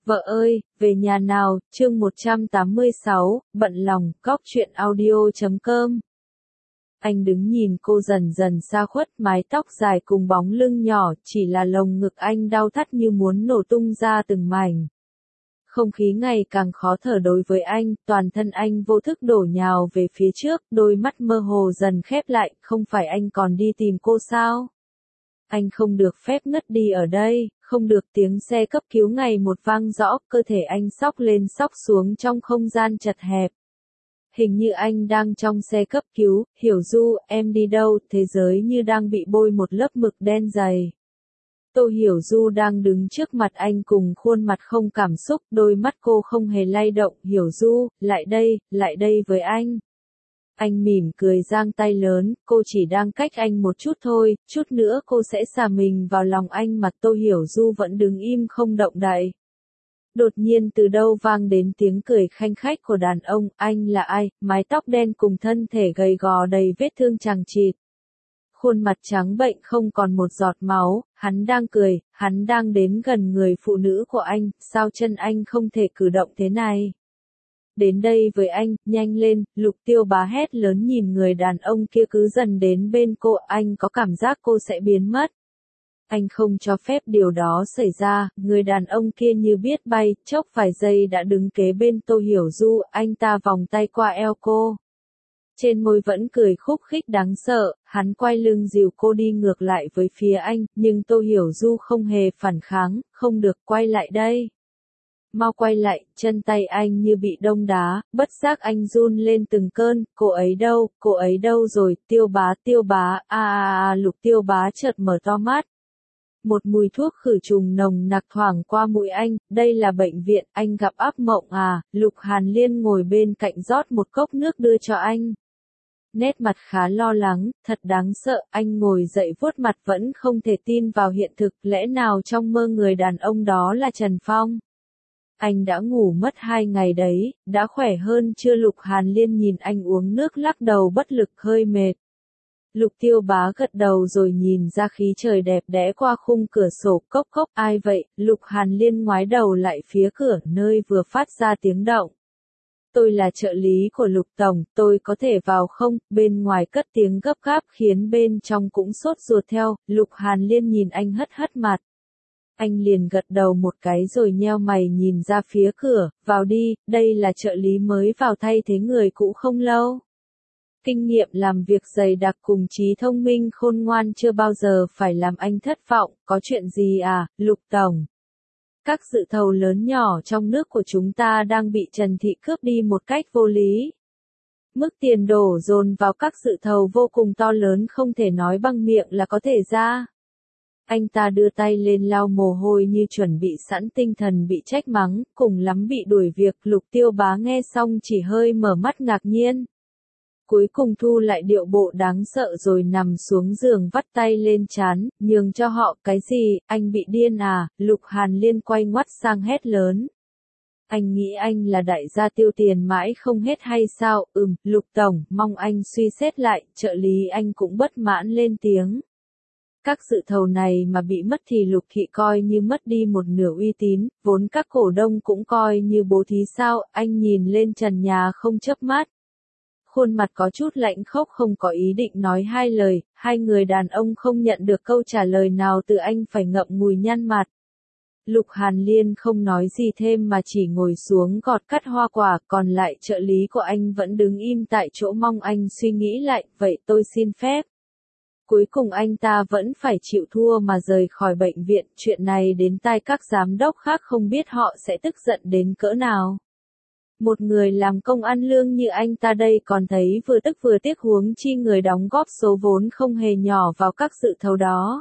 Vợ ơi, về nhà nào, chương 186, bận lòng, cóc truyện audio.com. Anh đứng nhìn cô dần dần xa khuất, mái tóc dài cùng bóng lưng nhỏ, chỉ là lồng ngực anh đau thắt như muốn nổ tung ra từng mảnh. Không khí ngày càng khó thở đối với anh, toàn thân anh vô thức đổ nhào về phía trước, đôi mắt mơ hồ dần khép lại, không phải anh còn đi tìm cô sao? Anh không được phép ngất đi ở đây, không được. Tiếng xe cấp cứu ngày một vang rõ, cơ thể anh xóc lên xóc xuống trong không gian chật hẹp. Hình như anh đang trong xe cấp cứu. Hiểu Du, em đi đâu? Thế giới như đang bị bôi một lớp mực đen dày. Tô Hiểu Du đang đứng trước mặt anh cùng khuôn mặt không cảm xúc, đôi mắt cô không hề lay động. Hiểu Du, lại đây với anh. Anh mỉm cười giang tay lớn, cô chỉ đang cách anh một chút thôi, chút nữa cô sẽ xả mình vào lòng anh mà. Tô Hiểu Du vẫn đứng im không động đậy. Đột nhiên từ đâu vang đến tiếng cười khanh khách của đàn ông. Anh là ai? Mái tóc đen cùng thân thể gầy gò đầy vết thương chằng chịt. Khuôn mặt trắng bệnh không còn một giọt máu, hắn đang cười, hắn đang đến gần người phụ nữ của anh, sao chân anh không thể cử động thế này? Đến đây với anh, nhanh lên, Lục Tiêu Bá hét lớn nhìn người đàn ông kia cứ dần đến bên cô, anh có cảm giác cô sẽ biến mất. Anh không cho phép điều đó xảy ra, người đàn ông kia như biết bay, chốc vài giây đã đứng kế bên Tô Hiểu Du, anh ta vòng tay qua eo cô. Trên môi vẫn cười khúc khích đáng sợ, hắn quay lưng dìu cô đi ngược lại với phía anh, nhưng Tô Hiểu Du không hề phản kháng, không được, quay lại đây. Mau quay lại, chân tay anh như bị đông đá, bất giác anh run lên từng cơn, cô ấy đâu rồi? Tiêu Bá, Lục Tiêu Bá chợt mở to mắt. Một mùi thuốc khử trùng nồng nặc thoảng qua mũi anh, đây là bệnh viện, anh gặp ác mộng à? Lục Hàn Liên ngồi bên cạnh rót một cốc nước đưa cho anh. Nét mặt khá lo lắng, thật đáng sợ, anh ngồi dậy vuốt mặt vẫn không thể tin vào hiện thực, lẽ nào trong mơ người đàn ông đó là Trần Phong? Anh đã ngủ mất 2 ngày đấy, đã khỏe hơn chưa? Lục Hàn Liên nhìn anh uống nước lắc đầu bất lực hơi mệt. Lục Tiêu Bá gật đầu rồi nhìn ra khí trời đẹp đẽ qua khung cửa sổ. Cốc cốc, ai vậy? Lục Hàn Liên ngoái đầu lại phía cửa nơi vừa phát ra tiếng động. Tôi là trợ lý của Lục Tổng, tôi có thể vào không? Bên ngoài cất tiếng gấp gáp khiến bên trong cũng sốt ruột theo. Lục Hàn Liên nhìn anh hất hất mặt. Anh liền gật đầu một cái rồi nheo mày nhìn ra phía cửa, vào đi, đây là trợ lý mới vào thay thế người cũ không lâu. Kinh nghiệm làm việc dày đặc cùng trí thông minh khôn ngoan chưa bao giờ phải làm anh thất vọng. Có chuyện gì à, Lục Tổng? Các dự thầu lớn nhỏ trong nước của chúng ta đang bị Trần Thị cướp đi một cách vô lý. Mức tiền đổ dồn vào các dự thầu vô cùng to lớn, không thể nói bằng miệng là có thể ra. Anh ta đưa tay lên lau mồ hôi như chuẩn bị sẵn tinh thần bị trách mắng, cùng lắm bị đuổi việc. Lục Tiêu Bá nghe xong chỉ hơi mở mắt ngạc nhiên. Cuối cùng thu lại điệu bộ đáng sợ rồi nằm xuống giường vắt tay lên trán, nhường cho họ. Cái gì, anh bị điên à? Lục Hàn Liên quay ngoắt sang hét lớn. Anh nghĩ anh là đại gia tiêu tiền mãi không hết hay sao? Lục Tổng, mong anh suy xét lại. Trợ lý anh cũng bất mãn lên tiếng. Các dự thầu này mà bị mất thì Lục Thị coi như mất đi một nửa uy tín, vốn các cổ đông cũng coi như bố thí sao? Anh nhìn lên trần nhà không chớp mắt. Khuôn mặt có chút lạnh khốc, không có ý định nói hai lời. Hai người đàn ông không nhận được câu trả lời nào từ anh phải ngậm ngùi nhăn mặt. Lục Hàn Liên không nói gì thêm mà chỉ ngồi xuống gọt cắt hoa quả, còn lại trợ lý của anh vẫn đứng im tại chỗ mong anh suy nghĩ lại. Vậy tôi xin phép. Cuối cùng anh ta vẫn phải chịu thua mà rời khỏi bệnh viện. Chuyện này đến tai các giám đốc khác không biết họ sẽ tức giận đến cỡ nào. Một người làm công ăn lương như anh ta đây còn thấy vừa tức vừa tiếc, huống chi người đóng góp số vốn không hề nhỏ vào các dự thầu đó.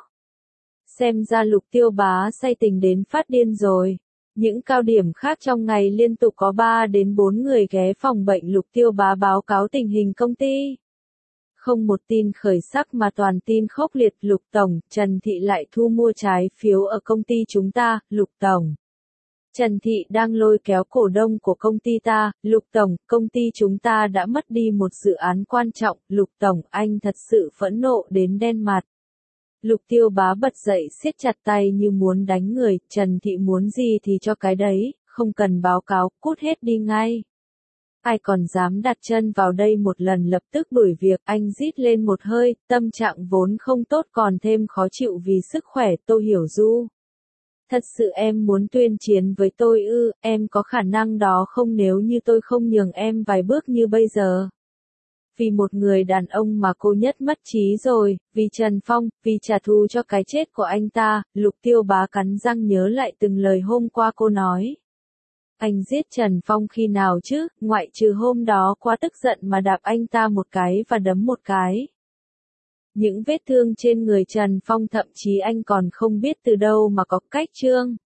Xem ra Lục Tiêu Bá say tình đến phát điên rồi. Những cao điểm khác trong ngày liên tục có 3 đến 4 người ghé phòng bệnh Lục Tiêu Bá báo cáo tình hình công ty. Không một tin khởi sắc mà toàn tin khốc liệt. Lục Tổng, Trần Thị lại thu mua trái phiếu ở công ty chúng ta. Lục Tổng, Trần Thị đang lôi kéo cổ đông của công ty ta. Lục Tổng, công ty chúng ta đã mất đi một dự án quan trọng. Lục Tổng, anh thật sự phẫn nộ đến đen mặt. Lục Tiêu Bá bật dậy siết chặt tay như muốn đánh người, Trần Thị muốn gì thì cho cái đấy, không cần báo cáo, cút hết đi ngay. Ai còn dám đặt chân vào đây một lần lập tức đuổi việc, anh rít lên một hơi, tâm trạng vốn không tốt còn thêm khó chịu vì sức khỏe. Tô Hiểu Du. Thật sự em muốn tuyên chiến với tôi ư, em có khả năng đó không nếu như tôi không nhường em vài bước như bây giờ. Vì một người đàn ông mà cô nhất mất trí rồi, vì Trần Phong, vì trả thù cho cái chết của anh ta, Lục Tiêu Bá cắn răng nhớ lại từng lời hôm qua cô nói. Anh giết Trần Phong khi nào chứ, ngoại trừ hôm đó quá tức giận mà đạp anh ta một cái và đấm một cái. Những vết thương trên người Trần Phong thậm chí anh còn không biết từ đâu mà có cách trương.